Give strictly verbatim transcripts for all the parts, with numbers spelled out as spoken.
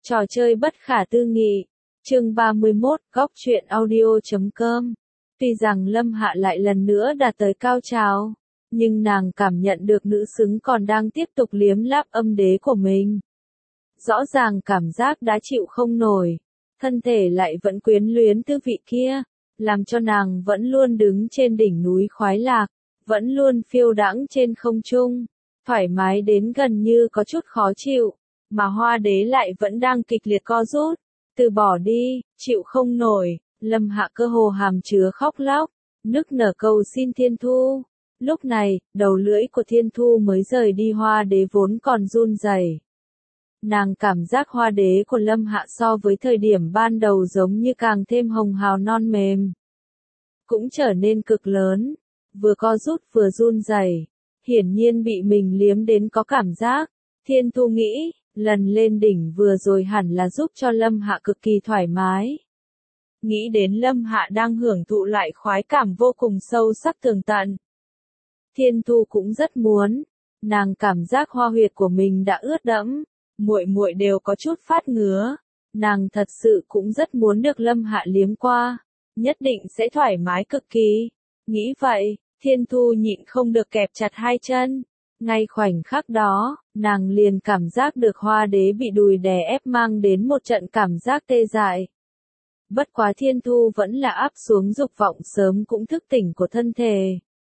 Trò chơi bất khả tư nghị. Chương ba mươi mốt, góc truyện audio chấm com. Tuy rằng Lâm Hạ lại lần nữa đạt tới cao trào, nhưng nàng cảm nhận được nữ xứng còn đang tiếp tục liếm láp âm đế của mình. Rõ ràng cảm giác đã chịu không nổi, thân thể lại vẫn quyến luyến tư vị kia, làm cho nàng vẫn luôn đứng trên đỉnh núi khoái lạc, vẫn luôn phiêu đãng trên không trung, thoải mái đến gần như có chút khó chịu, mà Hoa Đế lại vẫn đang kịch liệt co rút, từ bỏ đi, chịu không nổi. Lâm Hạ cơ hồ hàm chứa khóc lóc, nức nở cầu xin Thiên Thu. Lúc này, đầu lưỡi của Thiên Thu mới rời đi, Hoa Đế vốn còn run rẩy. Nàng cảm giác Hoa Đế của Lâm Hạ so với thời điểm ban đầu giống như càng thêm hồng hào non mềm, cũng trở nên cực lớn, vừa co rút vừa run rẩy, hiển nhiên bị mình liếm đến có cảm giác. Thiên Thu nghĩ, lần lên đỉnh vừa rồi hẳn là giúp cho Lâm Hạ cực kỳ thoải mái. Nghĩ đến Lâm Hạ đang hưởng thụ lại khoái cảm vô cùng sâu sắc tường tận, Thiên Thu cũng rất muốn. Nàng cảm giác hoa huyệt của mình đã ướt đẫm, muội muội đều có chút phát ngứa. Nàng thật sự cũng rất muốn được Lâm Hạ liếm qua, nhất định sẽ thoải mái cực kỳ. Nghĩ vậy, Thiên Thu nhịn không được kẹp chặt hai chân. Ngay khoảnh khắc đó, nàng liền cảm giác được Hoa Đế bị đùi đè ép mang đến một trận cảm giác tê dại. Bất quá Thiên Thu vẫn là áp xuống dục vọng sớm cũng thức tỉnh của thân thể.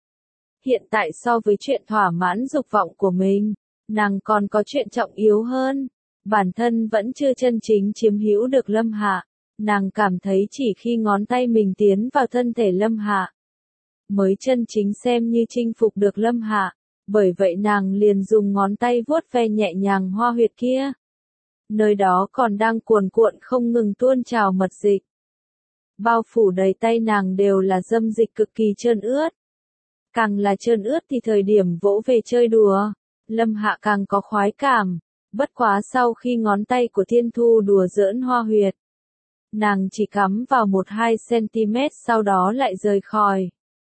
Hiện tại so với chuyện thỏa mãn dục vọng của mình, nàng còn có chuyện trọng yếu hơn. Bản thân vẫn chưa chân chính chiếm hữu được Lâm Hạ, nàng cảm thấy chỉ khi ngón tay mình tiến vào thân thể Lâm Hạ, mới chân chính xem như chinh phục được Lâm Hạ. Bởi vậy nàng liền dùng ngón tay vuốt ve nhẹ nhàng hoa huyệt kia. Nơi đó còn đang cuồn cuộn không ngừng tuôn trào mật dịch. Bao phủ đầy tay nàng đều là dâm dịch cực kỳ trơn ướt. Càng là trơn ướt thì thời điểm vỗ về chơi đùa, Lâm Hạ càng có khoái cảm. Bất quá sau khi ngón tay của Thiên Thu đùa giỡn hoa huyệt, nàng chỉ cắm vào một hai centimet sau đó lại rời khỏi.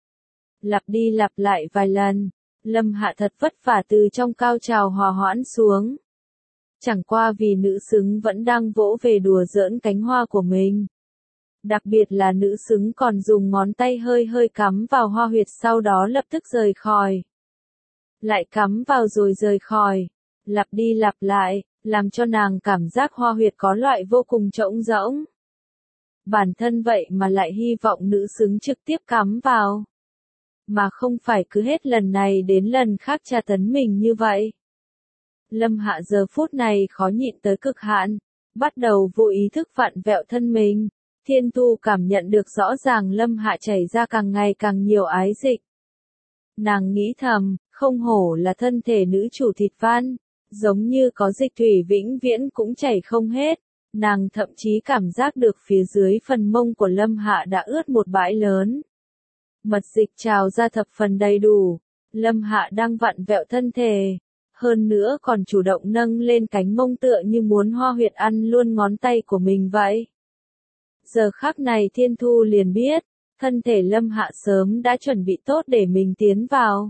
Lặp đi lặp lại vài lần, Lâm Hạ thật vất vả từ trong cao trào hòa hoãn xuống. Chẳng qua vì nữ xứng vẫn đang vỗ về đùa giỡn cánh hoa của mình. Đặc biệt là nữ xứng còn dùng ngón tay hơi hơi cắm vào hoa huyệt sau đó lập tức rời khỏi. Lại cắm vào rồi rời khỏi. Lặp đi lặp lại, làm cho nàng cảm giác hoa huyệt có loại vô cùng trống rỗng. Bản thân vậy mà lại hy vọng nữ xứng trực tiếp cắm vào, mà không phải cứ hết lần này đến lần khác tra tấn mình như vậy. Lâm Hạ giờ phút này khó nhịn tới cực hạn, bắt đầu vô ý thức vặn vẹo thân mình. Thiên Thu cảm nhận được rõ ràng Lâm Hạ chảy ra càng ngày càng nhiều ái dịch. Nàng nghĩ thầm, không hổ là thân thể nữ chủ thịt van, giống như có dịch thủy vĩnh viễn cũng chảy không hết. Nàng thậm chí cảm giác được phía dưới phần mông của Lâm Hạ đã ướt một bãi lớn. Mật dịch trào ra thập phần đầy đủ. Lâm Hạ đang vặn vẹo thân thể, hơn nữa còn chủ động nâng lên cánh mông tựa như muốn hoa huyệt ăn luôn ngón tay của mình vậy. Giờ khắc này Thiên Thu liền biết, thân thể Lâm Hạ sớm đã chuẩn bị tốt để mình tiến vào.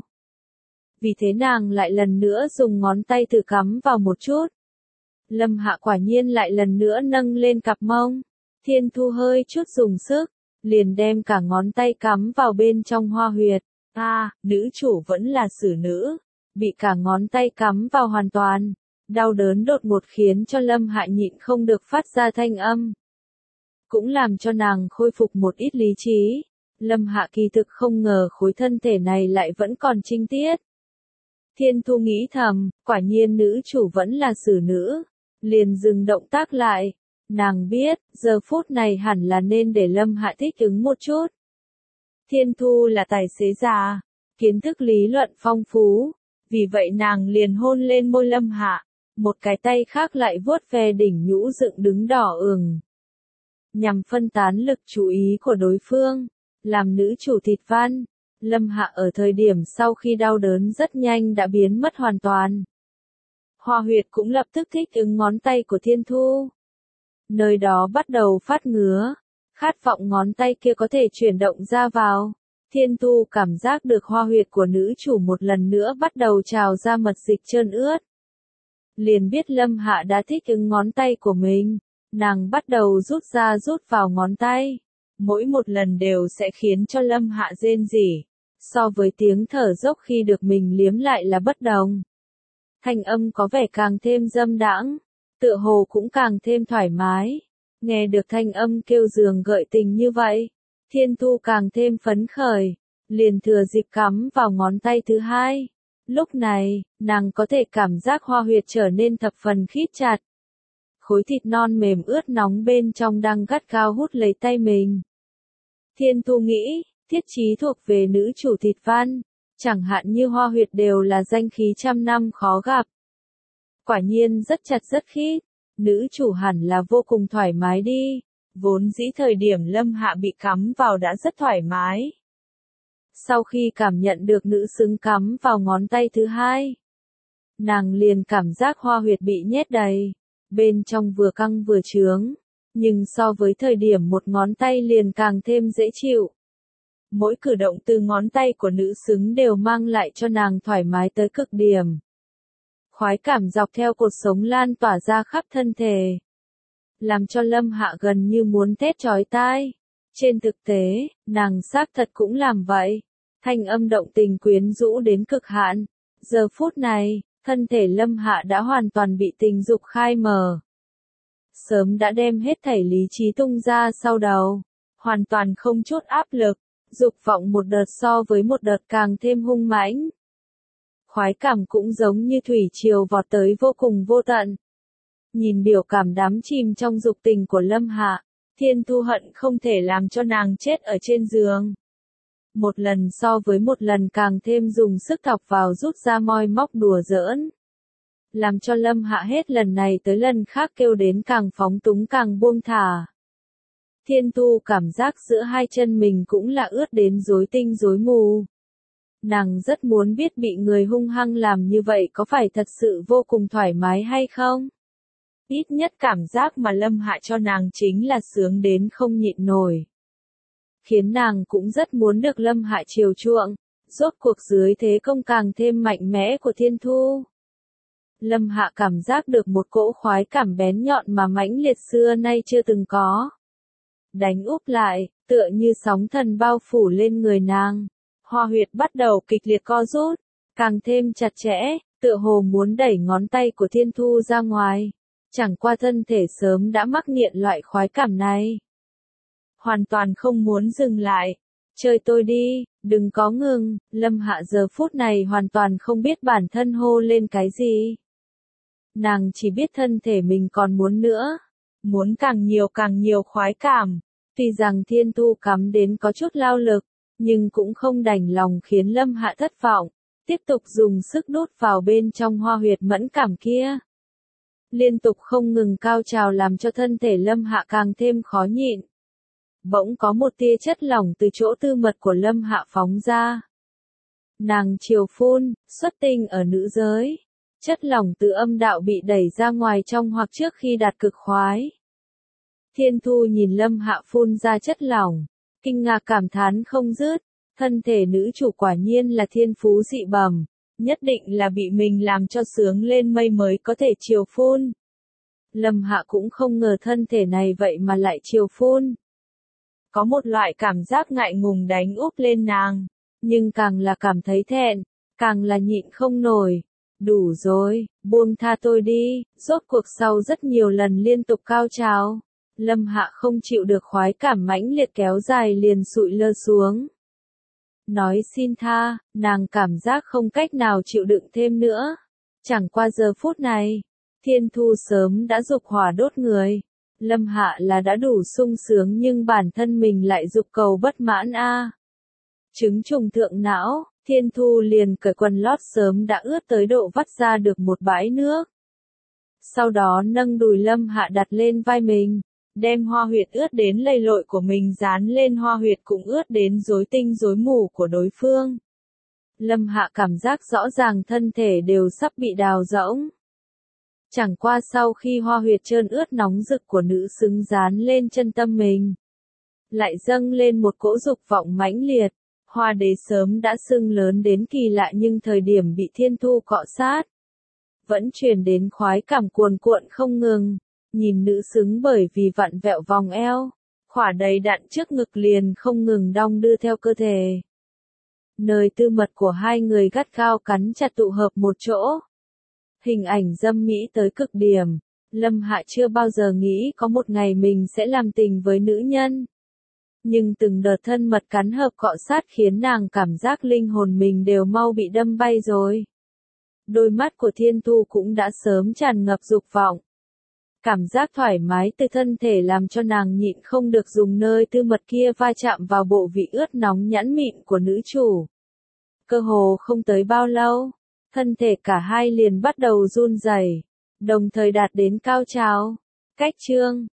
Vì thế nàng lại lần nữa dùng ngón tay thử cắm vào một chút. Lâm Hạ quả nhiên lại lần nữa nâng lên cặp mông. Thiên Thu hơi chút dùng sức, liền đem cả ngón tay cắm vào bên trong hoa huyệt. A, à, nữ chủ vẫn là xử nữ, bị cả ngón tay cắm vào hoàn toàn. Đau đớn đột ngột khiến cho Lâm Hạ nhịn không được phát ra thanh âm. Cũng làm cho nàng khôi phục một ít lý trí. Lâm Hạ kỳ thực không ngờ khối thân thể này lại vẫn còn trinh tiết. Thiên Thu nghĩ thầm, quả nhiên nữ chủ vẫn là xử nữ. Liền dừng động tác lại. Nàng biết, giờ phút này hẳn là nên để Lâm Hạ thích ứng một chút. Thiên Thu là tài xế già, kiến thức lý luận phong phú. Vì vậy nàng liền hôn lên môi Lâm Hạ. Một cái tay khác lại vuốt ve đỉnh nhũ dựng đứng đỏ ửng, nhằm phân tán lực chú ý của đối phương. Làm nữ chủ thịt van, Lâm Hạ ở thời điểm sau khi đau đớn rất nhanh đã biến mất hoàn toàn. Hoa huyệt cũng lập tức thích ứng ngón tay của Thiên Thu. Nơi đó bắt đầu phát ngứa, khát vọng ngón tay kia có thể chuyển động ra vào. Thiên Thu cảm giác được hoa huyệt của nữ chủ một lần nữa bắt đầu trào ra mật dịch trơn ướt. liền biết Lâm Hạ đã thích ứng ngón tay của mình. Nàng bắt đầu rút ra rút vào ngón tay. Mỗi một lần đều sẽ khiến cho Lâm Hạ rên rỉ. So với tiếng thở dốc khi được mình liếm lại là bất đồng. Thanh âm có vẻ càng thêm dâm đãng, tựa hồ cũng càng thêm thoải mái. Nghe được thanh âm kêu giường gợi tình như vậy, Thiên Thu càng thêm phấn khởi, liền thừa dịp cắm vào ngón tay thứ hai. Lúc này, nàng có thể cảm giác hoa huyệt trở nên thập phần khít chặt. Khối thịt non mềm ướt nóng bên trong đang gắt gao hút lấy tay mình. Thiên Thu nghĩ, thiết chí thuộc về nữ chủ thịt văn, chẳng hạn như hoa huyệt đều là danh khí trăm năm khó gặp. Quả nhiên rất chặt rất khít, nữ chủ hẳn là vô cùng thoải mái đi, vốn dĩ thời điểm Lâm Hạ bị cắm vào đã rất thoải mái. Sau khi cảm nhận được nữ xứng cắm vào ngón tay thứ hai, nàng liền cảm giác hoa huyệt bị nhét đầy, bên trong vừa căng vừa trướng, nhưng so với thời điểm một ngón tay liền càng thêm dễ chịu. Mỗi cử động từ ngón tay của nữ xứng đều mang lại cho nàng thoải mái tới cực điểm. Khoái cảm dọc theo cột sống lan tỏa ra khắp thân thể, làm cho Lâm Hạ gần như muốn thét chói tai. Trên thực tế, nàng xác thật cũng làm vậy. Thanh âm động tình quyến rũ đến cực hạn. Giờ phút này, thân thể Lâm Hạ đã hoàn toàn bị tình dục khai mở. Sớm đã đem hết thảy lý trí tung ra sau đầu. Hoàn toàn không chút áp lực. Dục vọng một đợt so với một đợt càng thêm hung mãnh. Khoái cảm cũng giống như thủy triều vọt tới vô cùng vô tận. Nhìn biểu cảm đắm chìm trong dục tình của Lâm Hạ, Thiên Thu hận không thể làm cho nàng chết ở trên giường. Một lần so với một lần càng thêm dùng sức thọc vào rút ra moi móc đùa giỡn. Làm cho Lâm Hạ hết lần này tới lần khác kêu đến càng phóng túng càng buông thả. Thiên Thu cảm giác giữa hai chân mình cũng là ướt đến rối tinh rối mù. Nàng rất muốn biết bị người hung hăng làm như vậy có phải thật sự vô cùng thoải mái hay không? Ít nhất cảm giác mà Lâm Hạ cho nàng chính là sướng đến không nhịn nổi. Khiến nàng cũng rất muốn được Lâm Hạ chiều chuộng, rốt cuộc dưới thế công càng thêm mạnh mẽ của Thiên Thu. Lâm Hạ cảm giác được một cỗ khoái cảm bén nhọn mà mãnh liệt xưa nay chưa từng có. Đánh úp lại, tựa như sóng thần bao phủ lên người nàng. Hoa huyệt bắt đầu kịch liệt co rút, càng thêm chặt chẽ, tựa hồ muốn đẩy ngón tay của Thiên Thu ra ngoài. Chẳng qua thân thể sớm đã mắc nghiện loại khoái cảm này. Hoàn toàn không muốn dừng lại. Chơi tôi đi, đừng có ngừng. Lâm Hạ giờ phút này hoàn toàn không biết bản thân hô lên cái gì. Nàng chỉ biết thân thể mình còn muốn nữa. Muốn càng nhiều càng nhiều khoái cảm. Tuy rằng Thiên Thu cắm đến có chút lao lực, nhưng cũng không đành lòng khiến Lâm Hạ thất vọng. Tiếp tục dùng sức đút vào bên trong hoa huyệt mẫn cảm kia. Liên tục không ngừng cao trào làm cho thân thể Lâm Hạ càng thêm khó nhịn. Bỗng có một tia chất lỏng từ chỗ tư mật của Lâm Hạ phóng ra. Nàng chiều phun, xuất tinh ở nữ giới. Chất lỏng từ âm đạo bị đẩy ra ngoài trong hoặc trước khi đạt cực khoái. Thiên Thu nhìn Lâm Hạ phun ra chất lỏng, kinh ngạc cảm thán không dứt. Thân thể nữ chủ quả nhiên là thiên phú dị bẩm. Nhất định là bị mình làm cho sướng lên mây mới có thể chiều phun. Lâm Hạ cũng không ngờ thân thể này vậy mà lại chiều phun. Có một loại cảm giác ngại ngùng đánh úp lên nàng, nhưng càng là cảm thấy thẹn, càng là nhịn không nổi. Đủ rồi, buông tha tôi đi. Rốt cuộc sau rất nhiều lần liên tục cao trào, Lâm Hạ không chịu được khoái cảm mãnh liệt kéo dài liền sụi lơ xuống. Nói xin tha, nàng cảm giác không cách nào chịu đựng thêm nữa. Chẳng qua giờ phút này, Thiên Thu sớm đã dục hỏa đốt người. Lâm Hạ là đã đủ sung sướng nhưng bản thân mình lại dục cầu bất mãn a. À. Trứng trùng thượng não, Thiên Thu liền cởi quần lót sớm đã ướt tới độ vắt ra được một bãi nước. Sau đó nâng đùi Lâm Hạ đặt lên vai mình. Đem hoa huyệt ướt đến lầy lội của mình dán lên hoa huyệt cũng ướt đến rối tinh rối mù của đối phương. Lâm Hạ cảm giác rõ ràng thân thể đều sắp bị đào rỗng. Chẳng qua sau khi hoa huyệt trơn ướt nóng rực của nữ xứng dán lên chân tâm mình, lại dâng lên một cỗ dục vọng mãnh liệt. Hoa đế sớm đã sưng lớn đến kỳ lạ nhưng thời điểm bị Thiên Thu cọ sát, vẫn truyền đến khoái cảm cuồn cuộn không ngừng. Nhìn nữ xứng bởi vì vặn vẹo vòng eo, khỏa đầy đặn trước ngực liền không ngừng đong đưa theo cơ thể. Nơi tư mật của hai người gắt gao cắn chặt tụ hợp một chỗ. Hình ảnh dâm mỹ tới cực điểm. Lâm Hạ chưa bao giờ nghĩ có một ngày mình sẽ làm tình với nữ nhân. Nhưng từng đợt thân mật cắn hợp cọ sát khiến nàng cảm giác linh hồn mình đều mau bị đâm bay rồi. Đôi mắt của Thiên Thu cũng đã sớm tràn ngập dục vọng. Cảm giác thoải mái từ thân thể làm cho nàng nhịn không được dùng nơi tư mật kia va chạm vào bộ vị ướt nóng nhẵn mịn của nữ chủ. Cơ hồ không tới bao lâu, thân thể cả hai liền bắt đầu run rẩy, đồng thời đạt đến cao trào. Cách chương